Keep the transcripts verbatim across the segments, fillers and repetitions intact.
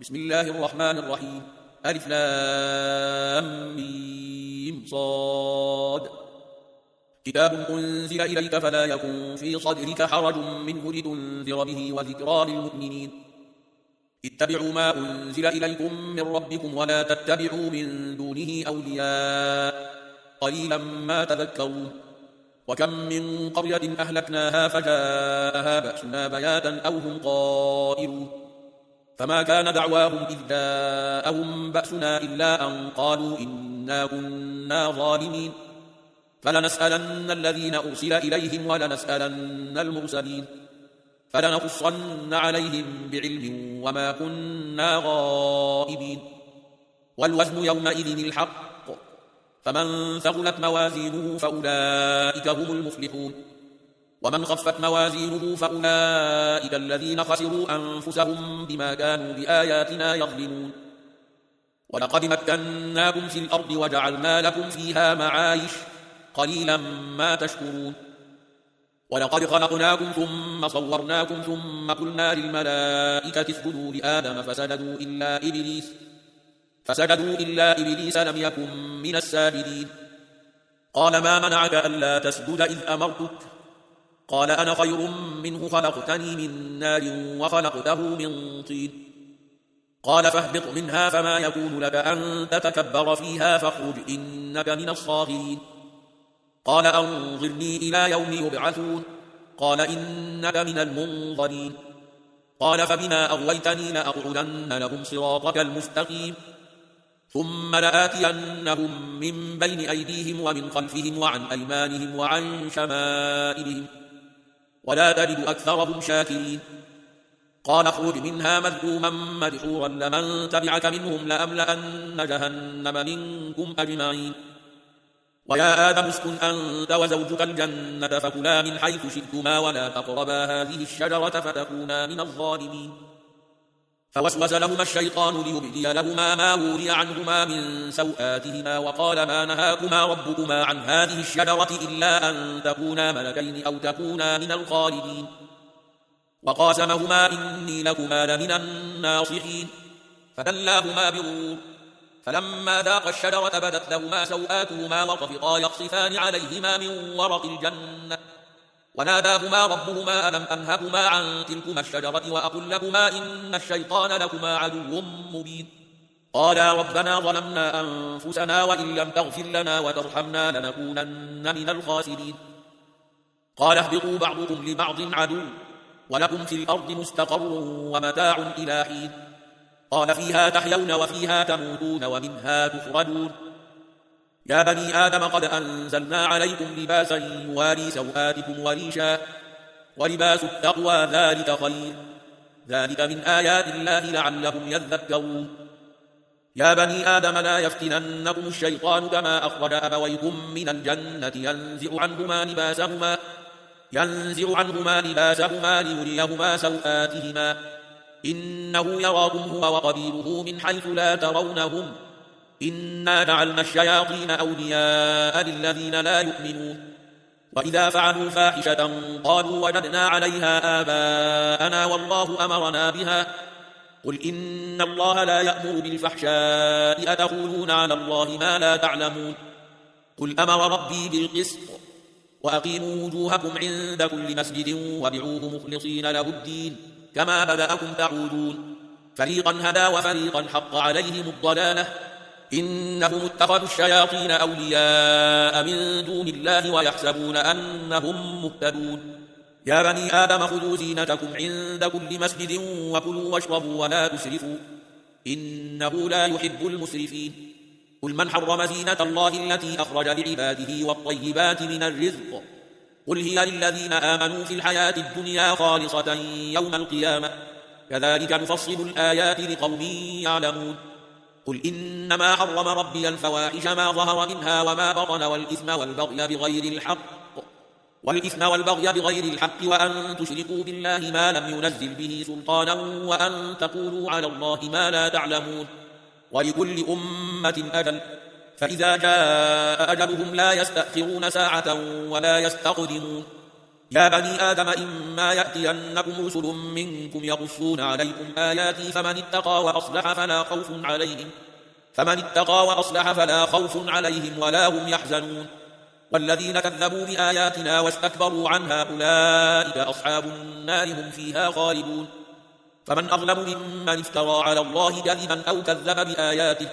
بسم الله الرحمن الرحيم. ألف لام ميم صاد. كتاب أنزل إليك فلا يكن في صدرك حرج منه لتنذر به وذكرى للمؤمنين. اتبعوا ما أنزل إليكم من ربكم ولا تتبعوا من دونه أولياء قليلا ما تذكرون. وكم من قرية أهلكناها فجاءها بأسنا بياتا أو هم قائلون. فما كان دعواهم إذ جاءهم بأسنا إلا أن قالوا إنا كنا ظالمين. فلنسألن الذين أرسل إليهم ولنسألن المرسلين فلنقصن عليهم بعلم وما كنا غائبين. والوزن يومئذ الحق فمن ثقلت موازينه فأولئك هم المفلحون ومن خفت موازينه فأولئك الذين خسروا أنفسهم بما كانوا بآياتنا يظلمون. ولقد مكناكم في الأرض وجعلنا لكم فيها معايش قليلا ما تشكرون. ولقد خلقناكم ثم صورناكم ثم قلنا للملائكة اسجدوا لآدم فسجدوا إلا إبليس فسجدوا إلا إبليس لم يكن من الساجدين. قال ما منعك ألا تسجد إذ أمرتك؟ قال أنا خير منه خلقتني من نار وخلقته من طين. قال فاهبط منها فما يكون لك أن تتكبر فيها فاخرج إنك من الصاغرين. قال أنظرني إلى يوم يبعثون. قال إنك من المنظرين. قال فبما أغويتني لأقعدن لهم صراطك المستقيم ثم لآتينهم من بين أيديهم ومن خلفهم وعن أيمانهم وعن شمائلهم ولا تجد أكثرهم شاكرين. قال اخرج منها مذءوما مدحورا لمن تبعك منهم لأملأن جهنم منكم أجمعين. ويا آدم اسكن أنت وزوجك الجنة فكلا من حيث شئتما ولا تقربا هذه الشجرة فتكونا من الظالمين. فوسوس لهما الشيطان ليبدي لهما ما وري عنهما من سوآتهما وقال ما نهاكما ربكما عن هذه الشجرة إلا أن تكونا ملكين أو تكونا من الخالدين. وقاسمهما إني لكما لمن الناصحين فدلاهما بغرور فلما ذاقا الشجرة بدت لهما سوآتهما وطفقا يخصفان عليهما من ورق الجنة وناداهما ربهما ألم أنهكما عن تلكما الشجرة وأقل لكما إن الشيطان لكما عدو مبين. قالا ربنا ظلمنا أنفسنا وإن لم تغفر لنا وترحمنا لنكونن من الخاسرين. قال اهبطوا بعضكم لبعض عدو ولكم في الأرض مستقر ومتاع إلى حين. قال فيها تحيون وفيها تموتون ومنها تخرجون. يا بني آدم قد أنزلنا عليكم لباسا يواري سوآتكم وريشا ولباس التقوى ذلك خير ذلك من آيات الله لعلهم يذكرون. يا بني آدم لا يفتننكم الشيطان كما أخرج أبويكم من الجنة ينزع عنهما لباسهما ينزع عنهما لباسهما ليريهما سوآتهما إنه يراكم هو وقبيله من حيث لا ترونهم إنا جعلنا الشياطين أولياء للذين لا يؤمنون. وإذا فعلوا فاحشة قالوا وجدنا عليها آباءنا والله أمرنا بها قل إن الله لا يأمر بالفحشاء أتقولون على الله ما لا تعلمون. قل أمر ربي بالقسط وأقيموا وجوهكم عند كل مسجد وادعوه مخلصين له الدين كما بدأكم تعودون. فريقا هدى وفريقا حق عليهم الضلالة إنهم اتخذوا الشياطين أولياء من دون الله ويحسبون أنهم مهتدون. يا بني آدم خذوا زينتكم عند كل مسجد وكلوا واشربوا ولا تسرفوا إنه لا يحب المسرفين. قل من حرم زينة الله التي أخرج لعباده والطيبات من الرزق قل هي للذين آمنوا في الحياة الدنيا خالصة يوم القيامة كذلك نفصل الآيات لقوم يعلمون. قل إنما حرم ربي الفواحش ما ظهر منها وما بطن والإثم والبغي بغير الحق والإثم والبغي بغير الحق وأن تشركوا بالله ما لم ينزل به سلطانا وأن تقولوا على الله ما لا تعلمون. ولكل أمة أجل فإذا جاء أجلهم لا يستأخرون ساعة ولا يستقدمون. يا بني آدم إما يأتينكم رسل منكم يقصون عليكم آياتي فمن اتقى وأصلح فلا خوف عليهم فمن اتقى وأصلح فلا خوف عليهم ولا هم يحزنون والذين كذبوا بآياتنا واستكبروا عنها أولئك أصحاب النار هم فيها خالدون فمن أظلم ممن افترى على الله كذبا أو كذب بآياته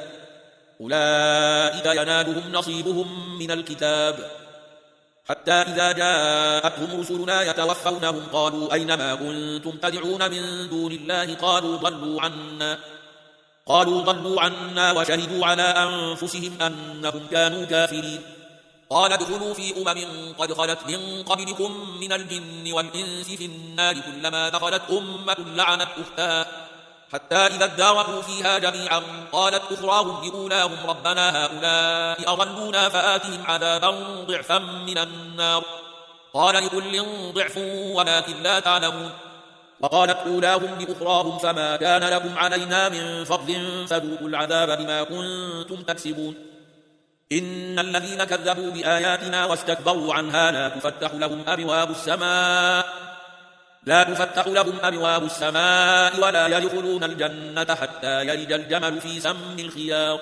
أولئك ينالهم نصيبهم من الكتاب حتى إذا جاءتهم رسلنا يتوفونهم قالوا أينما كنتم تدعون من دون الله قالوا ضلوا عنا قالوا ضلوا عنا وشهدوا على أنفسهم أنهم كانوا كافرين قال ادخلوا في أمم قد خلت من قبلكم من الجن والإنس في النار كلما دخلت أمة لعنت أختها حتى إذا اداركوا فيها جميعا قالت أخراهم لأولاهم ربنا هؤلاء أضلونا فآتهم عذابا ضعفا من النار قال لكل ضعف ولكن لا تعلمون وقالت أولاهم لأخراهم فما كان لكم علينا من فضل فذوقوا العذاب بما كنتم تكسبون إن الذين كذبوا بآياتنا واستكبروا عنها لا تفتح لهم أبواب السماء لا تفتح لهم أبواب السماء ولا يدخلون الجنة حتى يلج الجمل في سم الخياط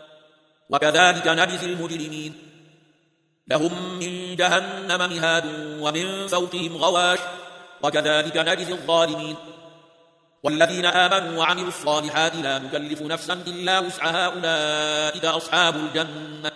وكذلك نجزي المجرمين لهم من جهنم مهاد ومن فوقهم غواش وكذلك نجزي الظالمين والذين آمنوا وعملوا الصالحات لا نكلف نفسا إلا وسعها أولئك أصحاب الجنة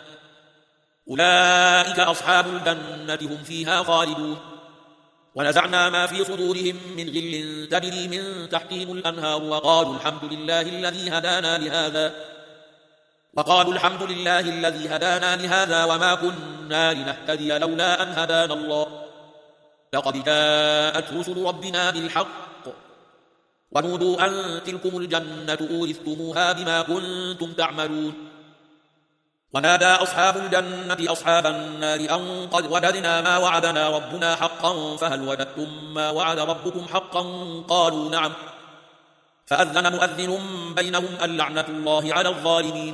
أولئك أصحاب الجنة هم فيها خالدون ونزعنا ما في صدورهم من غل تجري من تحتهم الأنهار وقالوا الحمد لله الذي هدانا لهذا وقالوا الحمد لله الذي هدانا لهذا وما كنا لنهتدي لولا أن هدانا الله لقد جاءت رسل ربنا بالحق ونودوا أن تلكم الجنة أورثتموها بما كنتم تعملون ونادى أصحاب الجنة أصحاب النار أن قد وجدنا ما وعدنا ربنا حقا فهل وجدتم ما وعد ربكم حقا قالوا نعم فأذن مؤذن بينهم اللعنة الله على الظالمين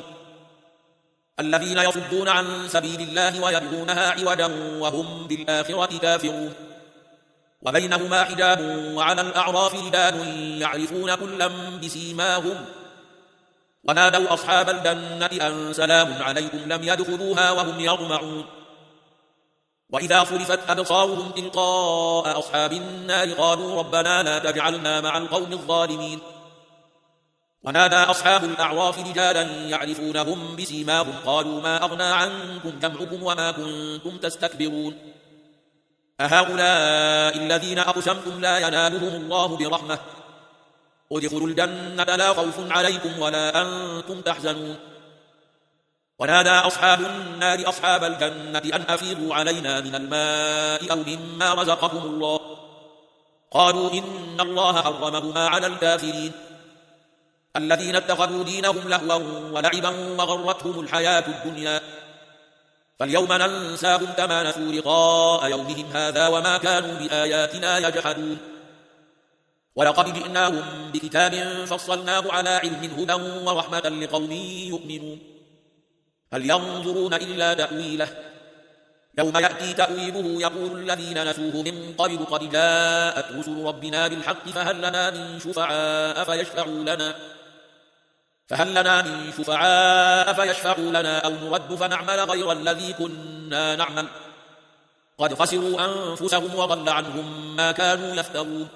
الذين يصدون عن سبيل الله ويبغونها عوجا وهم بالآخرة كافرون وبينهما حجاب وعلى الأعراف رجال يعرفون كلا بسيماهم ونادوا أصحاب الجنة أن سلام عليكم لم يدخلوها وهم يطمعون وإذا صرفت أبصارهم تلقاء أصحاب النار قالوا ربنا لا تجعلنا مع القوم الظالمين ونادى أصحاب الأعراف رجالا يعرفونهم بسيماهم قالوا ما أغنى عنكم جمعكم وما كنتم تستكبرون أهؤلاء الذين أقسمتم لا ينالهم الله برحمة ادخلوا الجنة لا خوف عليكم ولا أنتم تحزنون ونادى أصحاب النار أصحاب الجنة أن أفيضوا علينا من الماء أو مما رزقكم الله قالوا إن الله حرمهما على الكافرين الذين اتخذوا دينهم لهوا ولعبا وغرتهم الحياة الدنيا فاليوم ننساهم كما نسوا لقاء يومهم هذا وما كانوا بآياتنا يجحدون ولقد جئناهم بكتاب فصلناه على علم هدى ورحمة لقوم يؤمنون هل ينظرون إلا تأويله يوم يأتي تأويله يقول الذين نسوه من قبل قد جاءت رسل ربنا بالحق فهل لنا من شفعاء فيشفعوا لنا فهل لنا من شفعاء فيشفعوا لنا أو نرد فنعمل غير الذي كنا نعمل قد خسروا أنفسهم وضل عنهم ما كانوا يفترون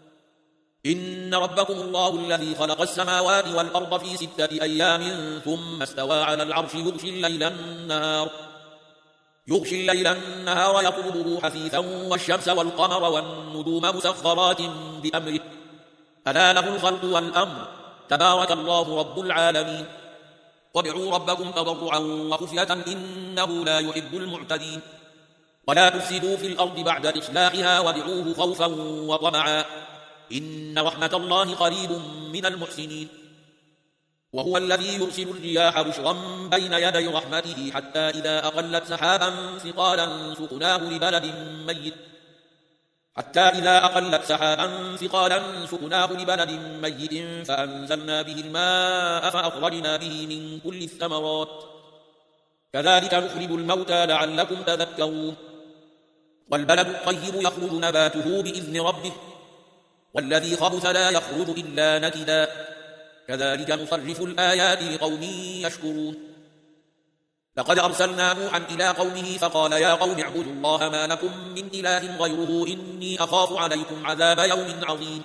إن ربكم الله الذي خلق السماوات والأرض في ستة أيام ثم استوى على العرش يغشي الليل النهار يغشي الليل النهار يطلبه حثيثا والشمس والقمر والنجوم مسخرات بأمره ألا له الخلق والأمر تبارك الله رب العالمين وادعوا ربكم تضرعا وخفية إنه لا يحب المعتدين ولا تفسدوا في الأرض بعد إصلاحها وادعوه خوفا وطمعا إن رحمة الله قريب من المحسنين وهو الذي يرسل الرياح بشرا بين يدي رحمته حتى إذا أقلت سحابا ثقالا سقناه لبلد ميت حتى إذا أقلت سحابا ثقالا سقناه لبلد ميت فأنزلنا به الماء فأخرجنا به من كل الثمرات كذلك نخرج الموتى لعلكم تذكرون والبلد الطيب يخرج نباته بإذن ربه والذي خبث لا يخرج إلا نكدا كذلك نصرف الآيات لقوم يشكرون لقد أرسلنا نوحا إلى قومه فقال يا قوم اعبدوا الله ما لكم من إله غيره إني أخاف عليكم عذاب يوم عظيم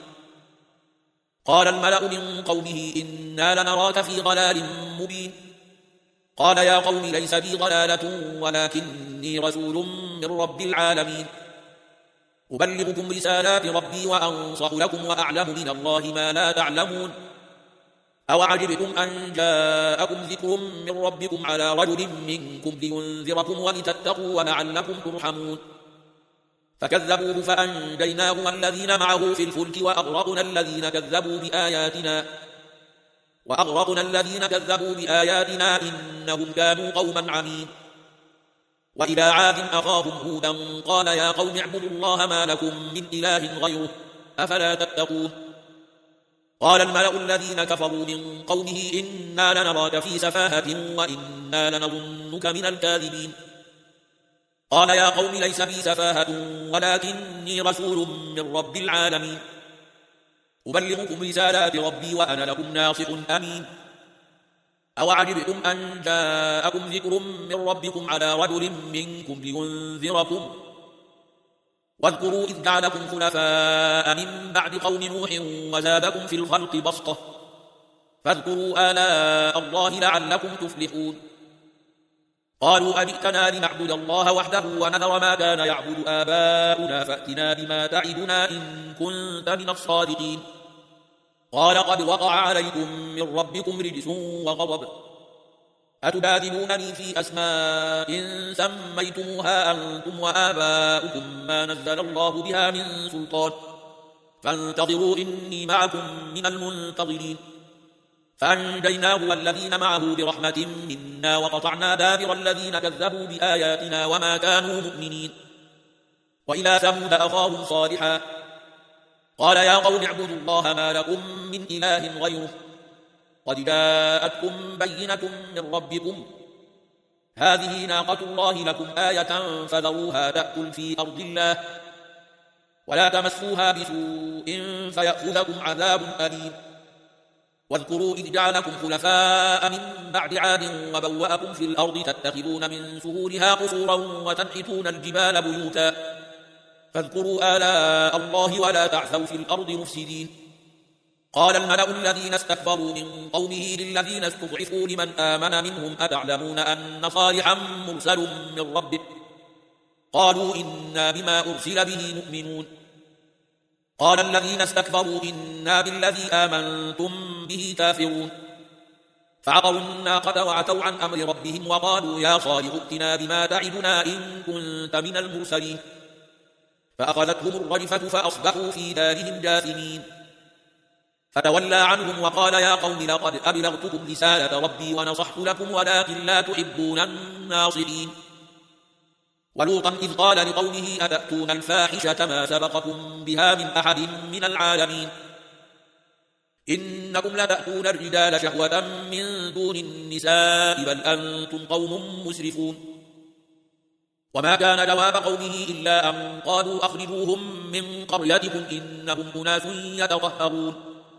قال الملأ من قومه إنا لنراك في ضلال مبين قال يا قوم ليس بي ضلالة ولكني رسول من رب العالمين أبلغكم رسالات ربي وأنصح لكم وأعلم من الله ما لا تعلمون أوعجبتم أن جاءكم ذكر من ربكم على رجل منكم لينذركم ولتتقوا ولعلكم ترحمون فكذبوه فأنجيناه والذين معه في الفلك وأغرقنا الذين كذبوا بآياتنا وأغرقنا الذين كذبوا بآياتنا إنهم كانوا قوما عمين وإلى عاد أخاهم هودا قال يا قوم اعبدوا الله ما لكم من إله غيره أفلا تتقون قال الملأ الذين كفروا من قومه إنا لنراك في سفاهة وإنا لنظنك من الكاذبين قال يا قوم ليس بي سفاهة ولكني رسول من رب العالمين أبلغكم رسالات ربي وأنا لكم ناصح أمين أوعجبتم أن جاءكم ذكر من ربكم على رجل منكم لينذركم واذكروا إذ جعلكم خلفاء من بعد قوم نوح وزادكم في الخلق بسطة فاذكروا آلاء الله لعلكم تفلحون قالوا أجئتنا لنعبد الله وحده ونذر ما كان يعبد آباؤنا فأتنا بما تعدنا إن كنت من الصادقين قال قد وقع عليكم من ربكم رجس وغضب أتبادلونني في أسماء سميتموها أنتم وآباؤكم ما نزل الله بها من سلطان فانتظروا إني معكم من المنتظرين فأنجيناه والذين معه برحمة منا وقطعنا دابر الذين كذبوا بآياتنا وما كانوا مؤمنين وإلى ثمود أخاهم صالحا قال يا قوم اعبدوا الله ما لكم من إله غيره قد جاءتكم بينة من ربكم هذه ناقة الله لكم آية فذروها تأكل في أرض الله ولا تمسوها بسوء فيأخذكم عذاب أليم واذكروا إذ جعلكم خلفاء من بعد عاد وبوأكم في الأرض تتخذون من سهولها قصورا وتنحتون الجبال بيوتا فاذكروا آلاء الله ولا تعثوا في الأرض مفسدين قال الملأ الذين استكبروا من قومه للذين استضعفوا لمن آمن منهم أتعلمون أن صالحا مرسل من ربه قالوا إنا بما أرسل به مؤمنون قال الذين استكبروا إنا بالذي آمنتم به كافرون فعقروا الناقة وعتوا عن أمر ربهم وقالوا يا صالح ائتنا بما تعدنا إن كنت من المرسلين فأخذتهم الرجفة فأصبحوا في دارهم جاثمين فتولى عنهم وقال يا قوم لقد أبلغتكم رسالة ربي ونصحت لكم ولكن لا تحبون الناصحين ولوطا إذ قال لقومه أتأتون الفاحشة ما سبقكم بها من أحد من العالمين إنكم لتأتون الرجال شهوة من دون النساء بل أنتم قوم مسرفون وما كان جواب قومه إلا أن قالوا أخرجوهم من قريتكم إنهم أناس يتطهرون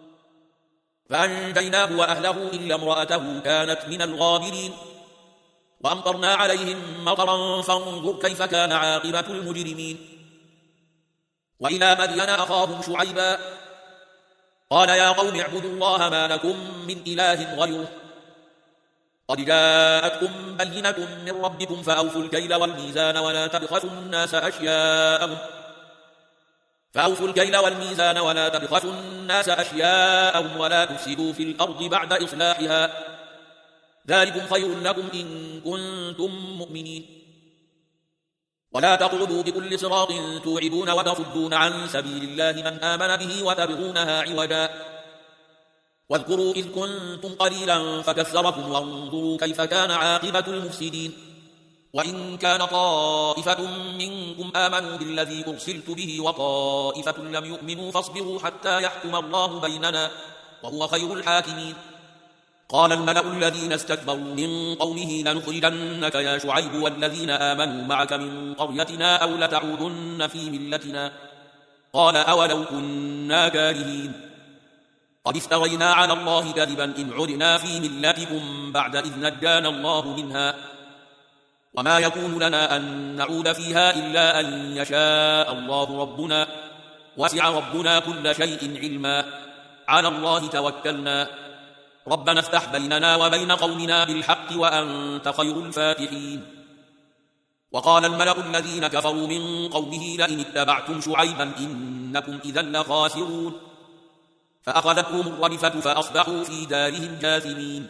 فأنجيناه وأهله إلا امرأته كانت من الغابرين وأمطرنا عليهم مطرا فانظر كيف كان عاقبة المجرمين وإلى مدين أخاهم شعيبا قال يا قوم اعبدوا الله ما لكم من إله غيره قد جاءتكم بينة من ربكم فأوفوا الكيل والميزان ولا تبخسوا الناس أشياءهم فأوفوا الكيل والميزان ولا تبخسوا الناس أشياءهم ولا تفسدوا في الأرض بعد إصلاحها ذلكم خير لكم إن كنتم مؤمنين ولا تقعدوا بكل صراط توعدون وتصدون عن سبيل الله من آمن به وتبغونها عوجا واذكروا إذ كنتم قليلا فكثركم وانظروا كيف كان عاقبة المفسدين وإن كان طائفة منكم آمنوا بالذي أرسلت به وطائفة لم يؤمنوا فاصبروا حتى يحكم الله بيننا وهو خير الحاكمين قال الملأ الذين استكبروا من قومه لنخرجنك يا شعيب والذين آمنوا معك من قريتنا أو لتعودن في ملتنا قال أولو كنا كارهين قد افترينا على الله كذبا إن عدنا في ملتكم بعد إذ نجانا الله منها وما يكون لنا أن نعود فيها إلا أن يشاء الله ربنا وسع ربنا كل شيء علما على الله توكلنا ربنا افتح بيننا وبين قومنا بالحق وأنت خير الفاتحين وقال الملأ الذين كفروا من قومه لئن اتبعتم شعيبا إنكم إذا لخاسرون فأخذتهم الرجفة فأصبحوا في دارهم جاثمين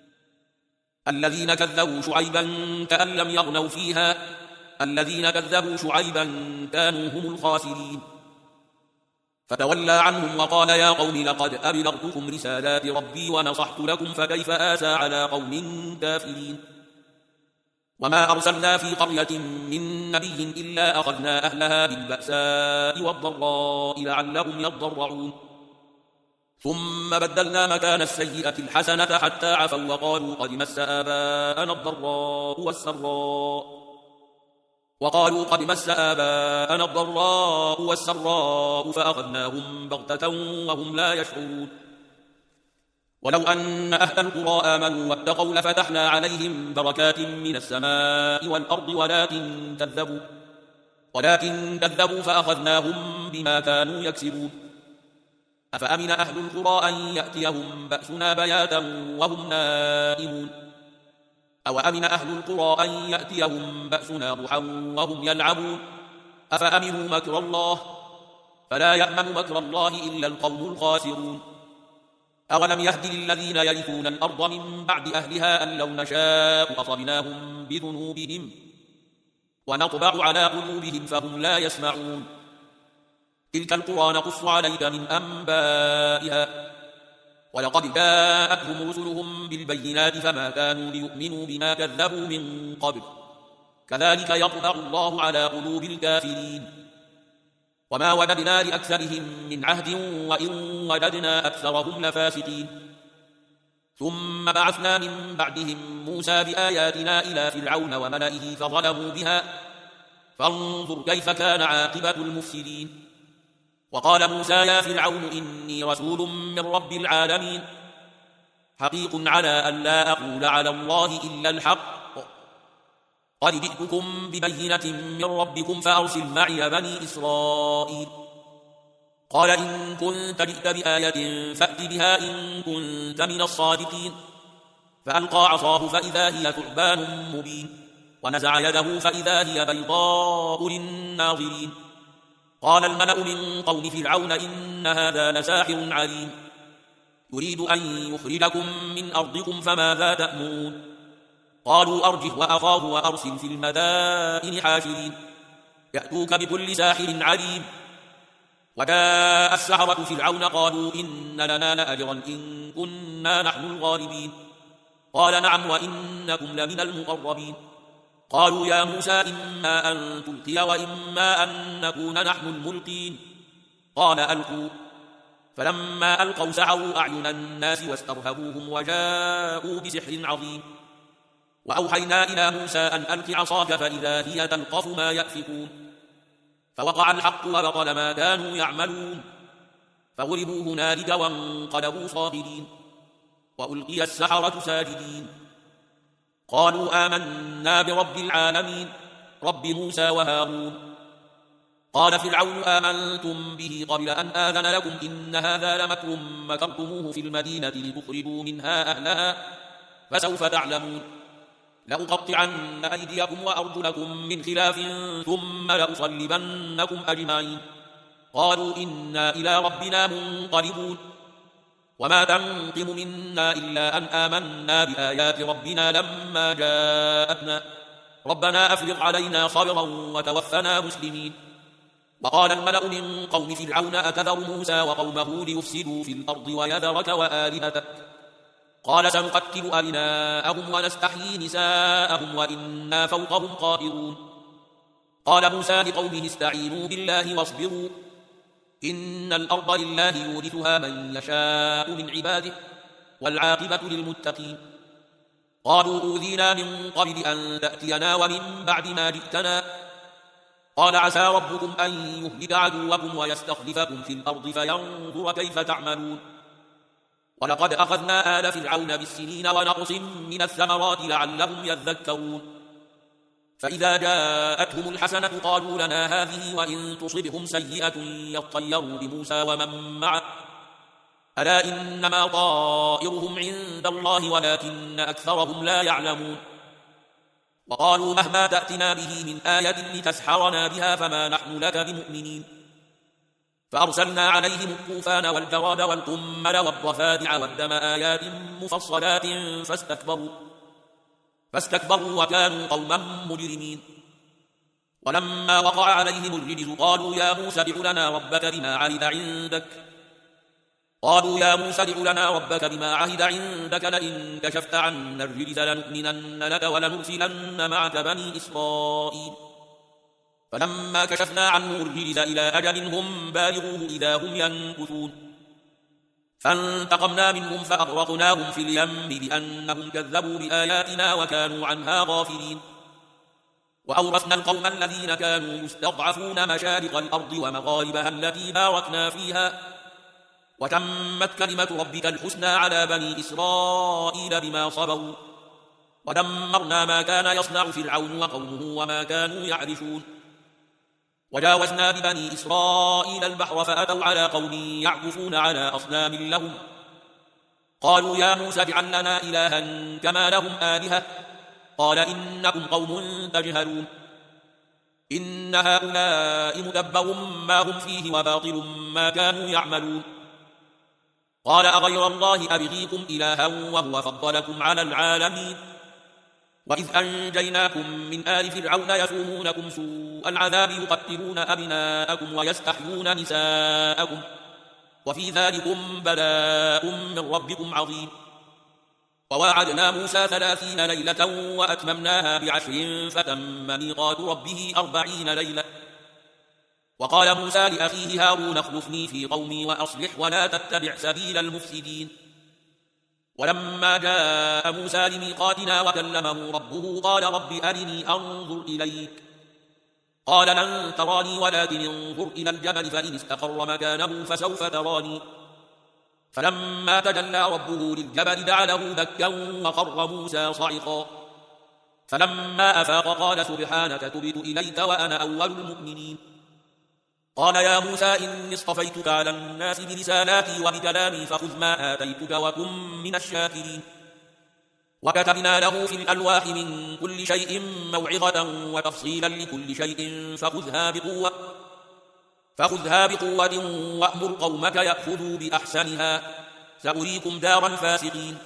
الذين كذبوا شعيبا كأن لم يغنوا فيها الذين كذبوا شعيبا كانوا هم الخاسرين فتولى عنهم وقال يا قوم لقد أبلغتكم رسالات ربي ونصحت لكم فكيف آسى على قوم كافرين وما أرسلنا في قرية من نبي إلا أخذنا أهلها بالبأساء والضراء لعلهم يضرعون ثم بدلنا مكان السيئة الحسنة حتى عفوا وقالوا قد مس آباءنا الضراء والسراء وقالوا قد مس آباءنا الضراء والسراء فأخذناهم بغتة وهم لا يشعرون ولو أن أهل القرى آمنوا واتقوا لفتحنا عليهم بركات من السماء والأرض ولكن كذبوا ولكن كذبوا فأخذناهم بما كانوا يكسبون أفأمن أهل القرى أن يأتيهم بأسنا بياتا وهم نائمون أو أمن أهل القرى أن يأتيهم بأسنا ضحى وهم يلعبون أفأمنوا مكر الله فلا يأمن مكر الله إلا القوم الخاسرون أولم يهد للذين يرثون الأرض من بعد أهلها أن لو نشاء أصبناهم بذنوبهم ونطبع على قلوبهم فهم لا يسمعون تلك القرى نقص عليك من أنبائها ولقد جاءتهم رسلهم بالبينات فما كانوا ليؤمنوا بما كذبوا من قبل كذلك يطبع الله على قلوب الكافرين وما وجدنا لأكثرهم من عهد وإن وجدنا أكثرهم لفاسقين ثم بعثنا من بعدهم موسى بآياتنا إلى فرعون وملئه فظلموا بها فانظر كيف كان عاقبة المفسدين وقال موسى يا فرعون إني رسول من رب العالمين حقيق على أن لا أقول على الله إلا الحق قد جئتكم ببينة من ربكم فأرسل معي بني إسرائيل قال إن كنت جئت بآية فأت بها إن كنت من الصادقين فألقى عصاه فإذا هي ثعبان مبين ونزع يده فإذا هي بيضاء للناظرين قال الملأ من قوم فرعون إن هذا لساحر عليم يريد أن يخرجكم من أرضكم فماذا تأمرون قالوا أرجه وأخاه وأرسل في المدائن حاشرين يأتوك بكل ساحر عليم وجاء السحرة فرعون قالوا إن لنا لأجرا إن كنا نحن الغالبين قال نعم وإنكم لمن المقربين قالوا يا موسى إما أن تلقي وإما أن نكون نحن الملقين قال ألقوا فلما ألقوا سحروا أعين الناس واسترهبوهم وجاءوا بسحر عظيم وأوحينا إلى موسى أن ألق عصاك فإذا هي تلقف ما يأفكون فوقع الحق وبطل ما كانوا يعملون فغلبوا هنالك وانقلبوا صاغرين وألقي السحرة ساجدين قالوا آمنا برب العالمين رب موسى وهارون قال فرعون آمنتم به قبل أن آذن لكم إن هذا لمكر مكرتموه في المدينة لتخرجوا منها أهلها فسوف تعلمون لأقطعن أيديكم وأرجلكم من خلاف ثم لأصلبنكم أجمعين قالوا إنا إلى ربنا منقلبون وما تنقم منا إلا أن آمنا بآيات ربنا لما جاءتنا ربنا أفرغ علينا صبرا وتوفنا مسلمين وقال الملأ من قوم فرعون أتذر موسى وقومه ليفسدوا في الأرض ويذرك وآلهتك قال سنقتل أبناءهم ونستحيي نساءهم وإنا فوقهم قاهرون قال موسى لقومه استعينوا بالله واصبروا إن الأرض لله يورثها من يشاء من عباده والعاقبة للمتقين. قالوا أوذينا من قبل أن تأتينا ومن بعد ما جئتنا، قال عسى ربكم أن يهلك عدوكم ويستخلفكم في الأرض فينظر كيف تعملون. ولقد أخذنا آل فرعون بالسنين ونقص من الثمرات لعلهم يذكرون. فإذا جاءتهم الحسنة قالوا لنا هذه وإن تصبهم سيئة يطيروا بموسى ومن معه ألا إنما طائرهم عند الله ولكن أكثرهم لا يعلمون. وقالوا مهما تأتنا به من آية لتسحرنا بها فما نحن لك بمؤمنين. فأرسلنا عليهم الطوفان والجراد والقمل والضفادع والدم آيات مفصلات فاستكبروا فاستكبروا وكانوا قوما مجرمين. ولما وقع عليهم الرجز قالوا يا موسى ادع لنا ربك بما عهد عندك قالوا يا موسى ادع لنا ربك بما عهد عندك لئن كشفت عنا الرجز لنؤمنن لك ولنرسلن معك بني إسرائيل. فلما كشفنا عنه الرجز إلى أجل هم بالغوه إذا هم ينكثون. فانتقمنا منهم فأغرقناهم في اليم بأنهم كذبوا بآياتنا وكانوا عنها غافلين. وأورثنا القوم الذين كانوا يستضعفون مشارق الأرض ومغاربها التي باركنا فيها وتمت كلمة ربك الحسنى على بني إسرائيل بما صبروا ودمرنا ما كان يصنع فرعون وقومه وما كانوا يعرشون. وجاوزنا ببني إسرائيل البحر فأتوا على قوم يعكفون على أصنام لهم قالوا يا موسى اجعل لنا إلها كما لهم آلهة قال إنكم قوم تجهلون. إن هؤلاء متبر ما هم فيه وباطل ما كانوا يعملون. قال أغير الله أبغيكم إلها وهو فضلكم على العالمين. وإذ أنجيناكم من آل فرعون يسومونكم سوء العذاب يقتلون أبناءكم ويستحيون نساءكم وفي ذلكم بلاء من ربكم عظيم. وواعدنا موسى ثلاثين ليلة وأتممناها بعشر فتم ميقات ربه أربعين ليلة. وقال موسى لأخيه هارون اخلفني في قومي وأصلح ولا تتبع سبيل المفسدين. ولما جاء موسى لميقاتنا وكلمه ربه قال رب أرني أنظر إليك قال لن تراني ولكن انظر إلى الجبل فإن استقر مكانه فسوف تراني. فلما تجلى ربه للجبل جعله دكا وخر موسى صعقا. فلما أفاق قال سبحانك تبت إليك وأنا أول المؤمنين. قال يا موسى إني اصطفيتك على الناس برسالاتي وبكلامي فخذ ما آتيتك وكن من الشاكرين. وكتبنا له في الألواح من كل شيء موعظة وتفصيلا لكل شيء فخذها بقوة فخذها بقوة وأمر قومك يأخذوا بأحسنها سأريكم دار الفاسقين.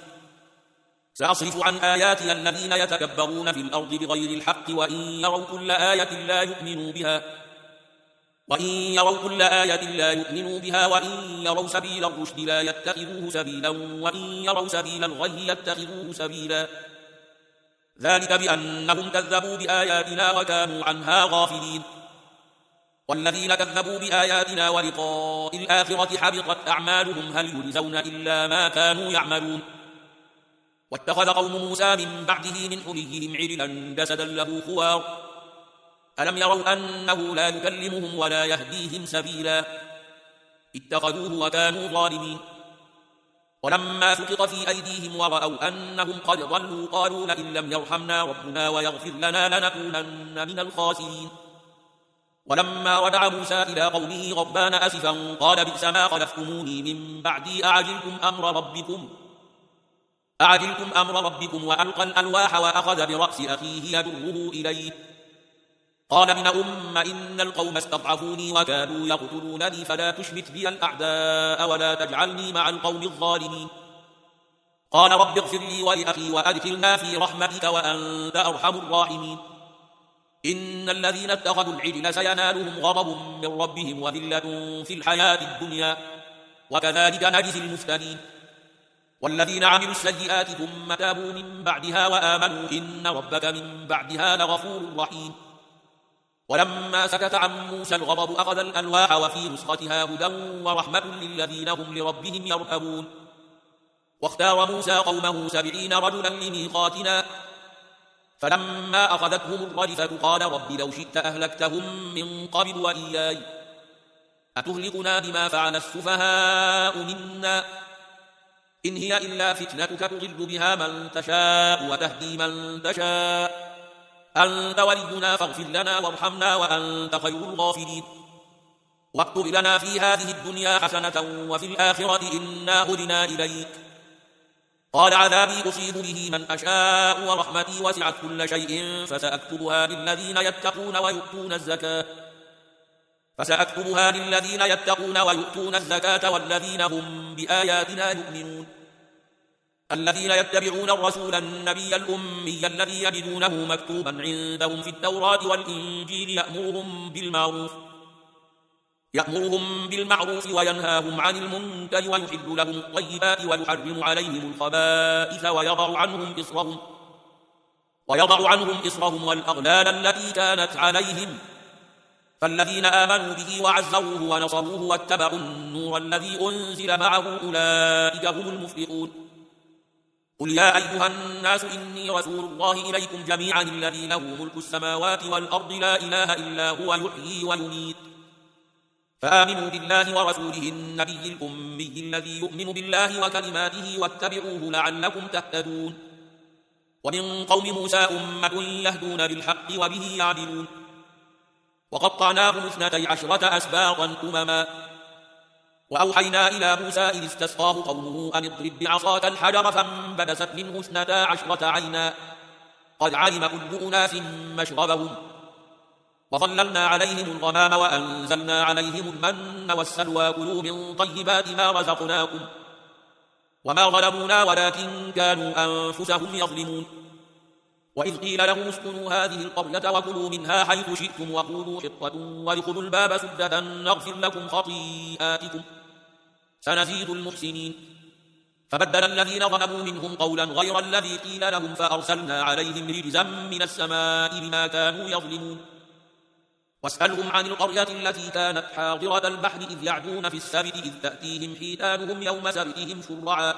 سأصرف عن آياتي الذين يتكبرون في الأرض بغير الحق وإن يروا كل آية لا يؤمنوا بها وإن يروا كل آية لا يؤمنوا بها وإن يروا سبيل الرشد لا يتخذوه سبيلا وإن يروا سبيل الغي يتخذوه سبيلا. ذلك بأنهم كذبوا بآياتنا وكانوا عنها غافلين. والذين كذبوا بآياتنا ولقاء الآخرة حبطت أعمالهم هل يجزون إلا ما كانوا يعملون. واتخذ قوم موسى من بعده من حليهم عجلا جسدا له خوار ألم يروا أنه لا يكلمهم ولا يهديهم سبيلا اتخذوه وكانوا ظالمين. ولما سقط في أيديهم ورأوا أنهم قد ضلوا قالوا لئن لم يرحمنا ربنا ويغفر لنا لنكونن من الخاسرين. ولما رجع موسى إلى قومه غضبان أسفا قال بئس ما خلفتموني من بعدي أعجلتم أمر ربكم أعجلتم أمر ربكم وألقى الألواح وأخذ برأس أخيه يجره إليه قال ابن أم إن القوم استضعفوني وكانوا يقتلونني فلا تشمت بي الأعداء ولا تجعلني مع القوم الظالمين. قال رب اغفر لي ولأخي وأدخلنا في رحمتك وأنت أرحم الراحمين. إن الذين اتخذوا العجل سينالهم غضب من ربهم وذلة في الحياة الدنيا وكذلك نجزي المفترين. والذين عملوا السيئات ثم تابوا من بعدها وآمنوا إن ربك من بعدها لغفور رحيم. ولما سكت عن موسى الغضب أخذ الألواح وفي نسختها هدى ورحمة للذين هم لربهم يرهبون واختار موسى قومه سبعين رجلا لميقاتنا فلما أخذتهم الرجفة قال رب لو شئت أهلكتهم من قبل وإياي أتهلكنا بما فعل السفهاء منا إن هي إلا فتنتك تضل بها من تشاء وتهدي من تشاء أنت ولينا فاغفر لنا وارحمنا وأنت خير الغافرين واكتب لنا في هذه الدنيا حسنة وفي الآخرة إنا هدنا إليك قال عذابي أصيب به من أشاء ورحمتي وسعت كل شيء فسأكتبها للذين يتقون ويؤتون الزكاة فسأكتبها للذين يتقون ويؤتون الزكاة والذين هم بآياتنا يؤمنون الذين يتبعون الرسول النبي الأمي الذي يجدونه مكتوبا عندهم في التوراة والإنجيل يأمرهم بالمعروف يأمرهم بالمعروف وينهاهم عن المنكر ويحل لهم الطيبات ويحرم عليهم الخبائث ويضع عنهم إصرهم ويضع عنهم إصرهم والأغلال التي كانت عليهم فالذين آمنوا به وعزروه ونصروه واتبعوا النور الذي أنزل معه أولئك هم المفلحون قل يا أيها الناس إني رسول الله إليكم جميعا الذي له ملك السماوات والأرض لا إله إلا هو يحيي ويميت فآمنوا بالله ورسوله النبي الأمي الذي يؤمن بالله وكلماته واتبعوه لعلكم تهتدون ومن قوم موسى أمة يهدون بالحق وبه يعدلون وقطعناهم اثنتي عشرة أسباطا أمما وأوحينا إلى موسى إذ استسقاه قومه أن اضرب بعصاك الحجر فانبجست منه اثنتا عشرة عينا قد علم كل أناس مشربهم وظللنا عليهم الغمام وأنزلنا عليهم المن والسلوى كلوا من طيبات ما رزقناكم وما ظلمونا ولكن كانوا أنفسهم يظلمون وإذ قيل لهم اسكنوا هذه القرية وكلوا منها حيث شئتم وقولوا حطة وادخلوا الباب سددا نغفر لكم خطيئاتكم سنزيد المحسنين فبدل الذين ظلموا منهم قولا غير الذي قيل لهم فأرسلنا عليهم رجزا من السماء بما كانوا يظلمون واسألهم عن القرية التي كانت حاضرة البحر إذ يعدون في السبت إذ تأتيهم حيتانهم يوم سبتهم شرعا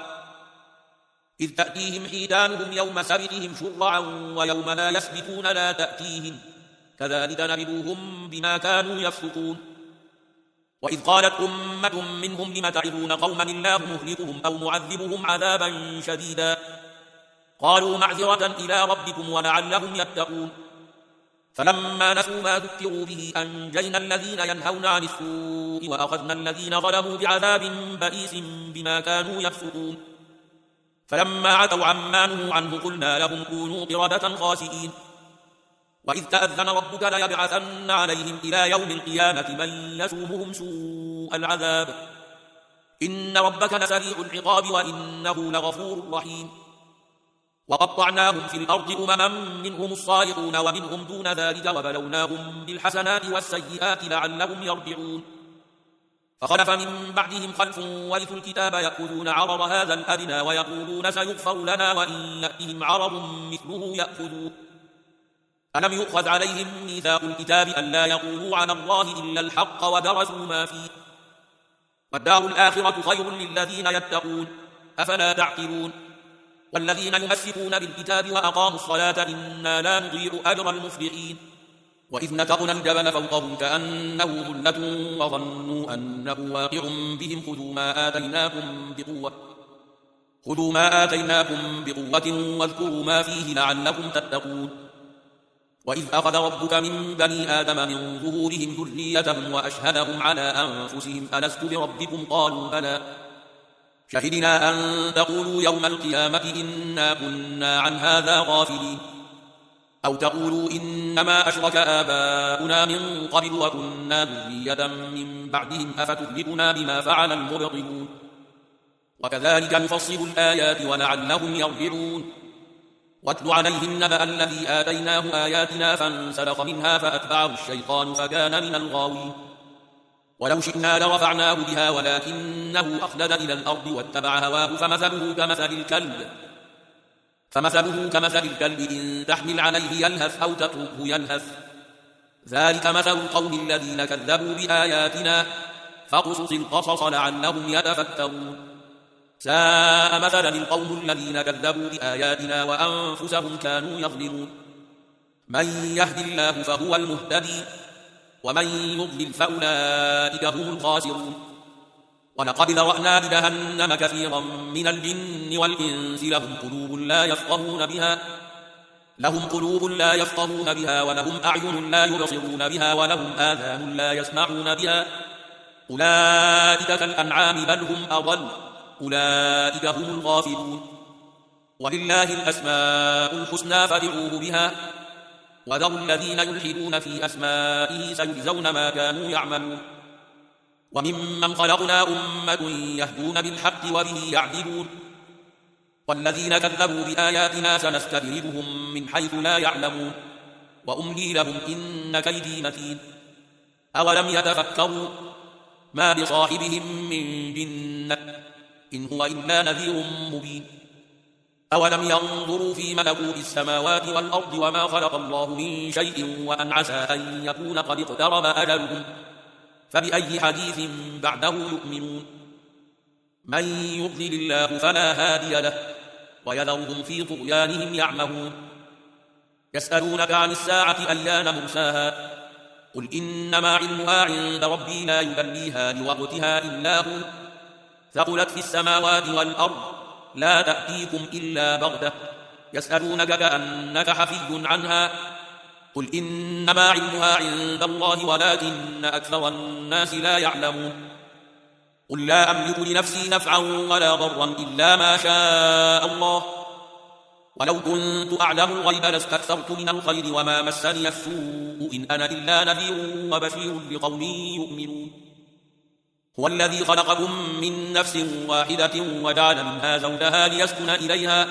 إذ تأتيهم حيتانهم يوم سبتهم شرعا ويوم لا يسبتون لا تأتيهم كذلك نبلوهم بما كانوا يفسقون وإذ قالت أمة منهم لم تعظون قوما الله مهلكهم أو معذبهم عذابا شديدا قالوا معذرة إلى ربكم ولعلهم يتقون فلما نسوا ما ذكروا به أنجينا الذين ينهون عن السوء وأخذنا الذين ظلموا بعذاب بئيس بما كانوا يفسقون فلما عتوا عما نهوا عنه قلنا لهم كونوا قردة خاسئين وإذ تأذن ربك ليبعثن عليهم إلى يوم القيامة من يسومهم سوء العذاب إن ربك لسريع العقاب وإنه لغفور رحيم وقطعناهم في الأرض أمما منهم الصالحون ومنهم دون ذلك وبلوناهم بالحسنات والسيئات لعلهم يرجعون فخلف من بعدهم خلف ورثوا الكتاب يأخذون عرض هذا الأدنى ويقولون سيغفر لنا وإن يأتهم عرض مثله يأخذوه ألم يؤخذ عليهم ميثاق الكتاب ألا يقولوا على الله إلا الحق ودرسوا ما فيه والدار الآخرة خير للذين يتقون أفلا تعقلون والذين يمسكون بالكتاب وأقاموا الصلاة إنا لا نضيع أجر المفلحين وإذ نتقنا الجبل فوقهم كأنه ظلة وظنوا أنه واقع بهم خذوا ما آتيناكم بقوة خذوا ما آتيناكم بقوة واذكروا ما فيه لعلكم تتقون وإذ أخذ ربك من بني آدم من ظهورهم ذريتهم وأشهدهم على أنفسهم ألست بربكم قالوا بلى شهدنا أن تقولوا يوم القيامة إنا كنا عن هذا غافلين أو تقولوا إنما أشرك آباؤنا من قبل وكنا ذرية من بعدهم أفتهلكنا بما فعل المبطلون وكذلك نفصل الآيات ولعلهم يرجعون واتل عليهم نبأ الذي آتيناه آياتنا فانسلخ منها فأتبعه الشيطان فكان من الغاوين ولو شئنا لرفعناه بها ولكنه أخلد إلى الأرض واتبع هواه فمثله كمثل الكلب فمثله كمثل الكلب إن تحمل عليه يلهث أو تتركه يلهث ذلك مثل القوم الذين كذبوا بآياتنا فاقصص القصص لعلهم يتفكرون ساء مثلا القوم الذين كذبوا بآياتنا وأنفسهم كانوا يظلمون من يهد الله فهو المهتدي ومن يضلل فأولئك هم الخاسرون ولقد ذرأنا لجهنم كثيرا من الجن والإنس لهم قلوب لا يفقهون بها لهم قلوب لا يفقهون بها ولهم أعين لا يبصرون بها ولهم آذان لا يسمعون بها أولئك كالأنعام بل هم أضل أولئك هم الغافلون ولله الأسماء الحسنى فادعوه بها وذروا الذين يلحدون في أسمائه سيجزون ما كانوا يعملون وممن خلقنا أمة يهدون بالحق وبه يعدلون والذين كذبوا بآياتنا سنستدرجهم من حيث لا يعلمون وأملي لهم إن كيدي متين أولم يتفكروا ما بصاحبهم من جنة إن هو إلا نذير مبين أولم ينظروا في ملكوت السماوات والأرض وما خلق الله من شيء وأن عسى أن يكون قد اقترب أجلهم فبأي حديث بعده يؤمنون من يضلل الله فلا هادي له ويذرهم في طغيانهم يعمهون يسألونك عن الساعة أيان مرساها قل إنما علمها عند ربي لا يبليها لوقتها إلا هو ثقلت في السماوات والأرض لا تأتيكم إلا بغتة يسألونك كأنك حفي عنها قل إنما علمها عند الله ولكن أكثر الناس لا يعلمون قل لا أملك لنفسي نفعا ولا ضرا إلا ما شاء الله ولو كنت أعلم الغيب لاستكثرت من الخير وما مسني السوء إن أنا إلا نذير وبشير لقوم يؤمنون هو الذي خلقكم من نفس واحدة وجعل منها زوجها ليسكن إليها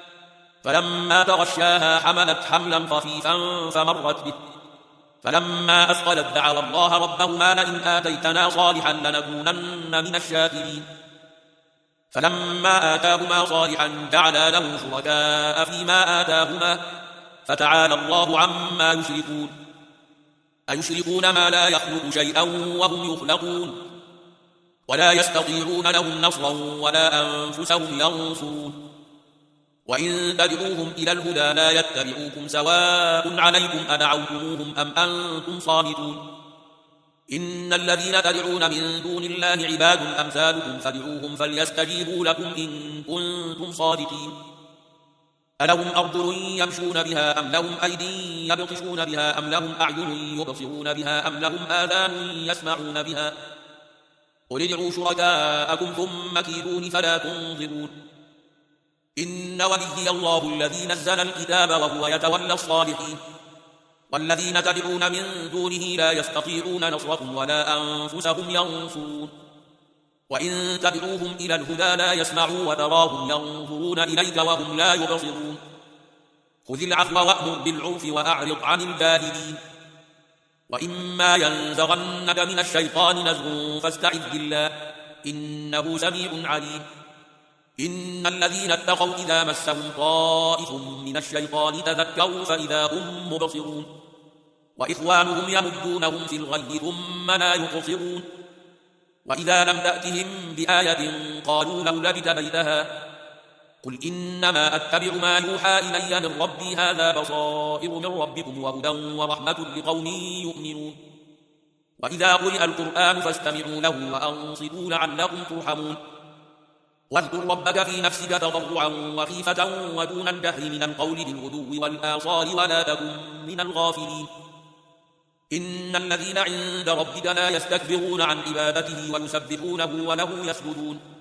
فلما تغشاها حملت حملا خفيفا فمرت به فلما أثقلت دعوا الله ربهما لئن آتيتنا صالحا لنكونن من الشاكرين فلما آتاهما صالحا جعلا له شركاء فيما آتاهما فتعالى الله عما يشركون أيشركون ما لا يخلق شيئا وهم يخلقون ولا يستطيعون لهم نصرا ولا أنفسهم ينصرون وإن تدعوهم إلى الهدى لا يتبعوكم سواء عليكم أدعوتموهم أم أنتم صامتون إن الذين تدعون من دون الله عباد أمثالكم فادعوهم فليستجيبوا لكم إن كنتم صادقين ألهم أرجل يمشون بها أم لهم أيدي يبطشون بها أم لهم أعين يبصرون بها أم لهم آذان يسمعون بها قل ادعوا شركاءكم ثم كيدون فلا تنظرون إن وليي الله الذي نزل الكتاب وهو يتولى الصالحين والذين تدعون من دونه لا يستطيعون نصركم ولا أنفسهم ينصرون وإن تدعوهم إلى الهدى لا يسمعوا وتراهم ينظرون إليك وهم لا يبصرون خذ العفو وأمر بالعرف وأعرض عن الجاهلين وإما ينزغنك من الشيطان نزغ فاستعذ بالله إنه سميع عليم إن الذين اتقوا إذا مسهم طائف من الشيطان تذكروا فإذا هم مبصرون وإخوانهم يمدونهم في الغي ثم لا يقصرون وإذا لم تأتهم بآية قالوا لولا اجتبيتها قل إنما أتبع ما يوحى إلي من ربي هذا بصائر من ربكم وهدى ورحمة لقوم يؤمنون وإذا قرئ القرآن فاستمعوا له وأنصتوا لعلكم ترحمون واذكر ربك في نفسك تضرعا وخيفة ودون الجهر من القول بالغدو والآصال ولا تكن من الغافلين إن الذين عند ربك لا يستكبرون عن عبادته ويسبحونه وله يسجدون